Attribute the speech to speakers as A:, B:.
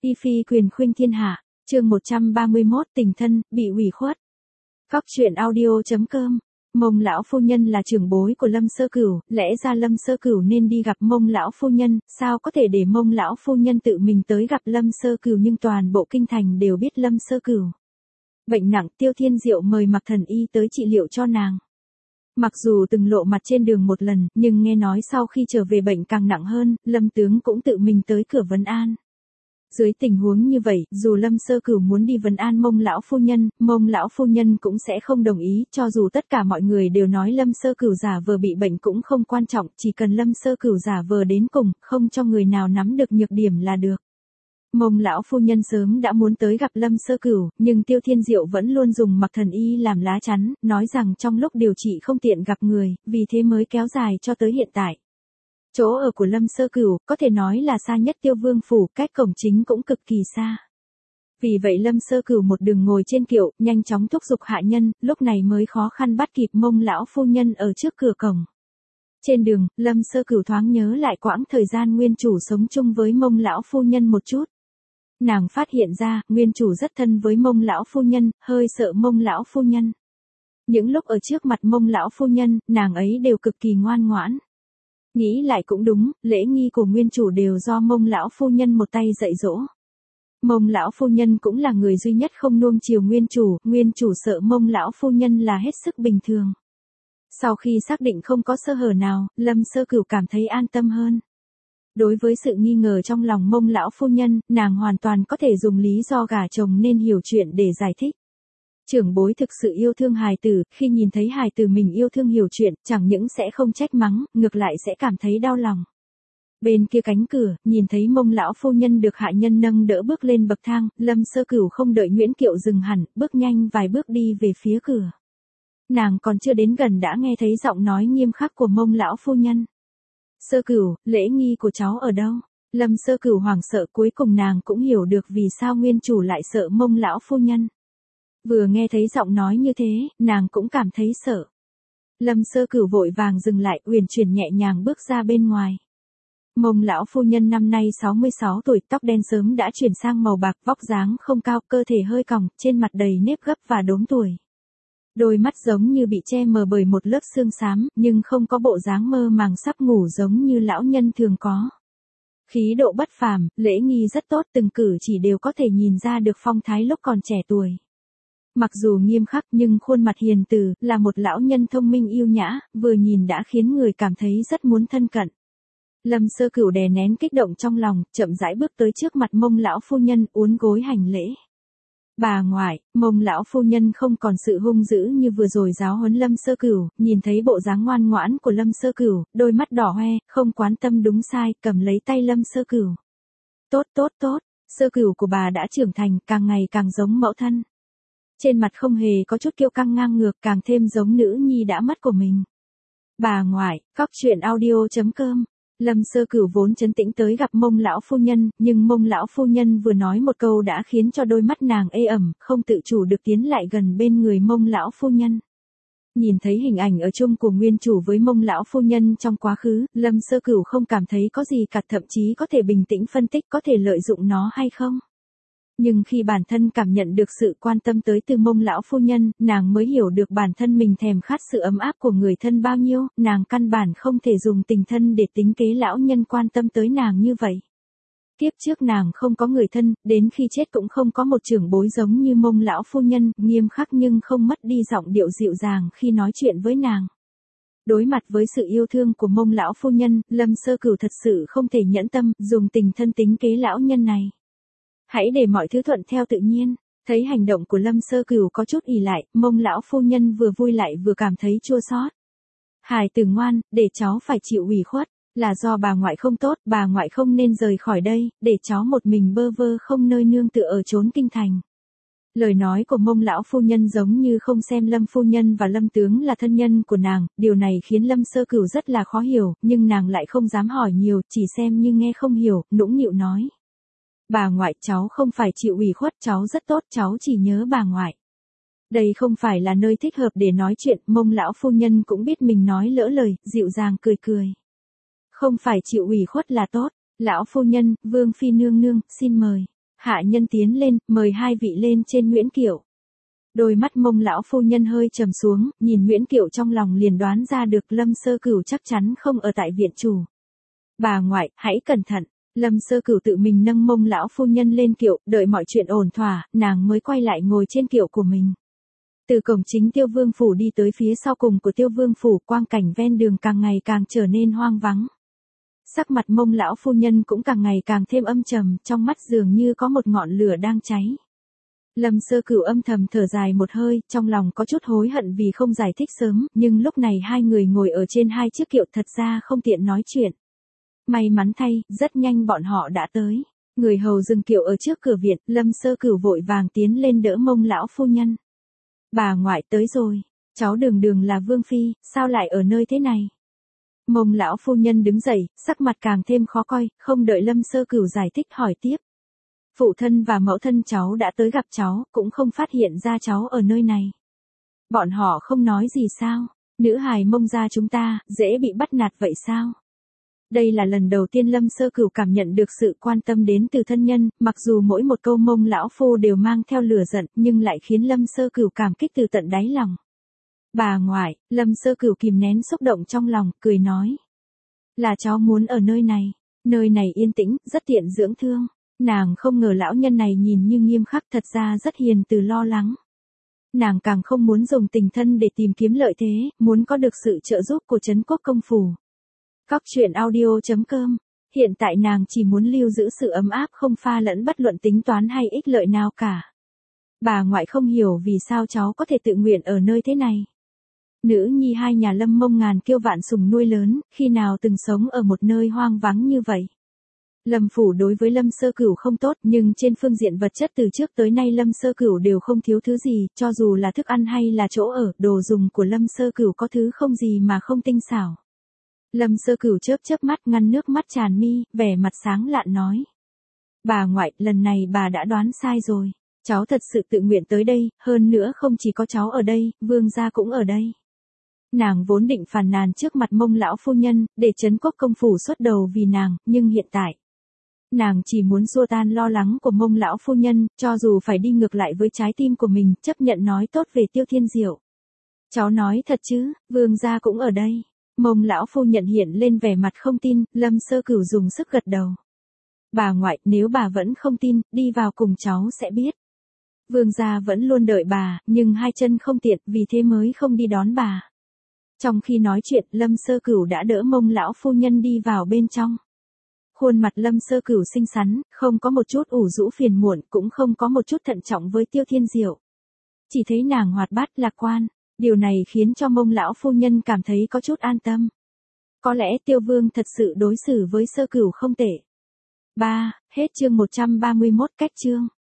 A: Y phi quyền khuynh thiên hạ, chương 131 tình thân, bị ủy khuất. Góc truyện audio.com. Mông lão phu nhân là trưởng bối của Lâm Sơ Cửu, lẽ ra Lâm Sơ Cửu nên đi gặp Mông lão phu nhân, sao có thể để Mông lão phu nhân tự mình tới gặp Lâm Sơ Cửu, nhưng toàn bộ kinh thành đều biết Lâm Sơ Cửu bệnh nặng. Tiêu Thiên Diệu mời Mặc Thần Y tới trị liệu cho nàng. Mặc dù từng lộ mặt trên đường một lần, nhưng nghe nói sau khi trở về bệnh càng nặng hơn, Lâm tướng cũng tự mình tới cửa vấn an. Dưới tình huống như vậy, dù Lâm Sơ Cửu muốn đi vấn an Mông lão phu nhân cũng sẽ không đồng ý, cho dù tất cả mọi người đều nói Lâm Sơ Cửu giả vờ bị bệnh cũng không quan trọng, chỉ cần Lâm Sơ Cửu giả vờ đến cùng, không cho người nào nắm được nhược điểm là được. Mông lão phu nhân sớm đã muốn tới gặp Lâm Sơ Cửu, nhưng Tiêu Thiên Diệu vẫn luôn dùng Mặc Thần Y làm lá chắn, nói rằng trong lúc điều trị không tiện gặp người, vì thế mới kéo dài cho tới hiện tại. Chỗ ở của Lâm Sơ Cửu có thể nói là xa nhất Tiêu Vương phủ, cách cổng chính cũng cực kỳ xa. Vì vậy Lâm Sơ Cửu một đường ngồi trên kiệu, nhanh chóng thúc giục hạ nhân, lúc này mới khó khăn bắt kịp Mông lão phu nhân ở trước cửa cổng. Trên đường, Lâm Sơ Cửu thoáng nhớ lại quãng thời gian nguyên chủ sống chung với Mông lão phu nhân một chút. Nàng phát hiện ra, nguyên chủ rất thân với Mông lão phu nhân, hơi sợ Mông lão phu nhân. Những lúc ở trước mặt Mông lão phu nhân, nàng ấy đều cực kỳ ngoan ngoãn. Nghĩ lại cũng đúng, lễ nghi của nguyên chủ đều do Mông lão phu nhân một tay dạy dỗ. Mông lão phu nhân cũng là người duy nhất không nuông chiều nguyên chủ sợ Mông lão phu nhân là hết sức bình thường. Sau khi xác định không có sơ hở nào, Lâm Sơ Cửu cảm thấy an tâm hơn. Đối với sự nghi ngờ trong lòng Mông lão phu nhân, nàng hoàn toàn có thể dùng lý do gả chồng nên hiểu chuyện để giải thích. Trưởng bối thực sự yêu thương hài tử, khi nhìn thấy hài tử mình yêu thương hiểu chuyện, chẳng những sẽ không trách mắng, ngược lại sẽ cảm thấy đau lòng. Bên kia cánh cửa, nhìn thấy Mông lão phu nhân được hạ nhân nâng đỡ bước lên bậc thang, Lâm Sơ Cửu không đợi Nguyễn Kiệu dừng hẳn, bước nhanh vài bước đi về phía cửa. Nàng còn chưa đến gần đã nghe thấy giọng nói nghiêm khắc của Mông lão phu nhân. Sơ Cửu, lễ nghi của cháu ở đâu? Lâm Sơ Cửu hoảng sợ, cuối cùng nàng cũng hiểu được vì sao nguyên chủ lại sợ Mông lão phu nhân. Vừa nghe thấy giọng nói như thế, nàng cũng cảm thấy sợ. Lâm Sơ Cửu vội vàng dừng lại, uyển chuyển nhẹ nhàng bước ra bên ngoài. Mông lão phu nhân năm nay 66 tuổi, tóc đen sớm đã chuyển sang màu bạc, vóc dáng không cao, cơ thể hơi còng, trên mặt đầy nếp gấp và đốm tuổi. Đôi mắt giống như bị che mờ bởi một lớp sương xám, nhưng không có bộ dáng mơ màng sắp ngủ giống như lão nhân thường có. Khí độ bất phàm, lễ nghi rất tốt, từng cử chỉ đều có thể nhìn ra được phong thái lúc còn trẻ tuổi. Mặc dù nghiêm khắc nhưng khuôn mặt hiền từ, là một lão nhân thông minh yêu nhã, vừa nhìn đã khiến người cảm thấy rất muốn thân cận. Lâm Sơ Cửu đè nén kích động trong lòng, chậm rãi bước tới trước mặt Mông lão phu nhân, uốn gối hành lễ. Bà ngoại, Mông lão phu nhân không còn sự hung dữ như vừa rồi giáo huấn Lâm Sơ Cửu, nhìn thấy bộ dáng ngoan ngoãn của Lâm Sơ Cửu, đôi mắt đỏ hoe, không quan tâm đúng sai, cầm lấy tay Lâm Sơ Cửu. Tốt, Sơ Cửu của bà đã trưởng thành, càng ngày càng giống mẫu thân. Trên mặt không hề có chút kiêu căng ngang ngược, càng thêm giống nữ nhi đã mất của mình. Bà ngoại, góc truyện audio.com. Lâm Sơ Cửu vốn trấn tĩnh tới gặp Mông lão phu nhân, nhưng Mông lão phu nhân vừa nói một câu đã khiến cho đôi mắt nàng ê ẩm, không tự chủ được tiến lại gần bên người Mông lão phu nhân. Nhìn thấy hình ảnh ở chung của nguyên chủ với Mông lão phu nhân trong quá khứ, Lâm Sơ Cửu không cảm thấy có gì cả, thậm chí có thể bình tĩnh phân tích có thể lợi dụng nó hay không. Nhưng khi bản thân cảm nhận được sự quan tâm tới từ Mông lão phu nhân, nàng mới hiểu được bản thân mình thèm khát sự ấm áp của người thân bao nhiêu, nàng căn bản không thể dùng tình thân để tính kế lão nhân quan tâm tới nàng như vậy. Kiếp trước nàng không có người thân, đến khi chết cũng không có một trưởng bối giống như Mông lão phu nhân, nghiêm khắc nhưng không mất đi giọng điệu dịu dàng khi nói chuyện với nàng. Đối mặt với sự yêu thương của Mông lão phu nhân, Lâm Sơ Cửu thật sự không thể nhẫn tâm, dùng tình thân tính kế lão nhân này. Hãy để mọi thứ thuận theo tự nhiên. Thấy hành động của Lâm Sơ Cửu có chút ỷ lại, Mông lão phu nhân vừa vui lại vừa cảm thấy chua xót. Hài tử ngoan, để cháu phải chịu ủy khuất, là do bà ngoại không tốt, bà ngoại không nên rời khỏi đây, để cháu một mình bơ vơ không nơi nương tựa ở chốn kinh thành. Lời nói của Mông lão phu nhân giống như không xem Lâm phu nhân và Lâm tướng là thân nhân của nàng, điều này khiến Lâm Sơ Cửu rất là khó hiểu, nhưng nàng lại không dám hỏi nhiều, chỉ xem như nghe không hiểu, nũng nịu nói. Bà ngoại, cháu không phải chịu ủy khuất, cháu rất tốt, cháu chỉ nhớ bà ngoại. Đây không phải là nơi thích hợp để nói chuyện, Mông lão phu nhân cũng biết mình nói lỡ lời, dịu dàng cười cười. Không phải chịu ủy khuất là tốt, lão phu nhân, Vương phi nương nương, xin mời. Hạ nhân tiến lên, mời hai vị lên trên Nguyễn Kiệu. Đôi mắt Mông lão phu nhân hơi trầm xuống, nhìn Nguyễn Kiệu trong lòng liền đoán ra được Lâm Sơ Cửu chắc chắn không ở tại viện chủ. Bà ngoại, hãy cẩn thận. Lâm Sơ Cửu tự mình nâng Mông lão phu nhân lên kiệu, đợi mọi chuyện ổn thỏa, nàng mới quay lại ngồi trên kiệu của mình. Từ cổng chính Tiêu Vương phủ đi tới phía sau cùng của Tiêu Vương phủ, quang cảnh ven đường càng ngày càng trở nên hoang vắng. Sắc mặt Mông lão phu nhân cũng càng ngày càng thêm âm trầm, trong mắt dường như có một ngọn lửa đang cháy. Lâm Sơ Cửu âm thầm thở dài một hơi, trong lòng có chút hối hận vì không giải thích sớm, nhưng lúc này hai người ngồi ở trên hai chiếc kiệu thật ra không tiện nói chuyện. May mắn thay, rất nhanh bọn họ đã tới. Người hầu dừng kiệu ở trước cửa viện, Lâm Sơ Cửu vội vàng tiến lên đỡ Mông lão phu nhân. Bà ngoại tới rồi, cháu Đường Đường là vương phi, sao lại ở nơi thế này? Mông lão phu nhân đứng dậy, sắc mặt càng thêm khó coi, không đợi Lâm Sơ Cửu giải thích hỏi tiếp. Phụ thân và mẫu thân cháu đã tới gặp cháu, cũng không phát hiện ra cháu ở nơi này. Bọn họ không nói gì sao? Nữ hài Mông gia chúng ta, dễ bị bắt nạt vậy sao? Đây là lần đầu tiên Lâm Sơ Cửu cảm nhận được sự quan tâm đến từ thân nhân, mặc dù mỗi một câu Mông lão phu đều mang theo lửa giận, nhưng lại khiến Lâm Sơ Cửu cảm kích từ tận đáy lòng. Bà ngoại, Lâm Sơ Cửu kìm nén xúc động trong lòng, cười nói. Là cháu muốn ở nơi này yên tĩnh, rất tiện dưỡng thương. Nàng không ngờ lão nhân này nhìn như nghiêm khắc thật ra rất hiền từ lo lắng. Nàng càng không muốn dùng tình thân để tìm kiếm lợi thế, muốn có được sự trợ giúp của Trấn Quốc công phủ. Cóc truyện audio.com. Hiện tại nàng chỉ muốn lưu giữ sự ấm áp không pha lẫn bất luận tính toán hay ích lợi nào cả. Bà ngoại không hiểu vì sao cháu có thể tự nguyện ở nơi thế này. Nữ nhi hai nhà Lâm Mông ngàn kiêu vạn sủng nuôi lớn, khi nào từng sống ở một nơi hoang vắng như vậy. Lâm phủ đối với Lâm Sơ Cửu không tốt, nhưng trên phương diện vật chất từ trước tới nay Lâm Sơ Cửu đều không thiếu thứ gì, cho dù là thức ăn hay là chỗ ở, đồ dùng của Lâm Sơ Cửu có thứ không gì mà không tinh xảo. Lâm Sơ Cửu chớp chớp mắt ngăn nước mắt tràn mi, vẻ mặt sáng lạn nói. Bà ngoại, lần này bà đã đoán sai rồi. Cháu thật sự tự nguyện tới đây, hơn nữa không chỉ có cháu ở đây, vương gia cũng ở đây. Nàng vốn định phàn nàn trước mặt Mông lão phu nhân, để Trấn Quốc công phủ xuất đầu vì nàng, nhưng hiện tại. Nàng chỉ muốn xua tan lo lắng của Mông lão phu nhân, cho dù phải đi ngược lại với trái tim của mình, chấp nhận nói tốt về Tiêu Thiên Diệu. Cháu nói thật chứ, vương gia cũng ở đây. Mông lão phu nhận hiện lên vẻ mặt không tin, Lâm Sơ Cửu dùng sức gật đầu. Bà ngoại, nếu bà vẫn không tin, đi vào cùng cháu sẽ biết. Vương gia vẫn luôn đợi bà, nhưng hai chân không tiện, vì thế mới không đi đón bà. Trong khi nói chuyện, Lâm Sơ Cửu đã đỡ Mông lão phu nhân đi vào bên trong. Khuôn mặt Lâm Sơ Cửu xinh xắn, không có một chút ủ rũ phiền muộn, cũng không có một chút thận trọng với Tiêu Thiên Diệu. Chỉ thấy nàng hoạt bát lạc quan, điều này khiến cho Mông lão phu nhân cảm thấy có chút an tâm. Có lẽ Tiêu Vương thật sự đối xử với Sơ Cửu không tệ. Hết chương 131 cách chương.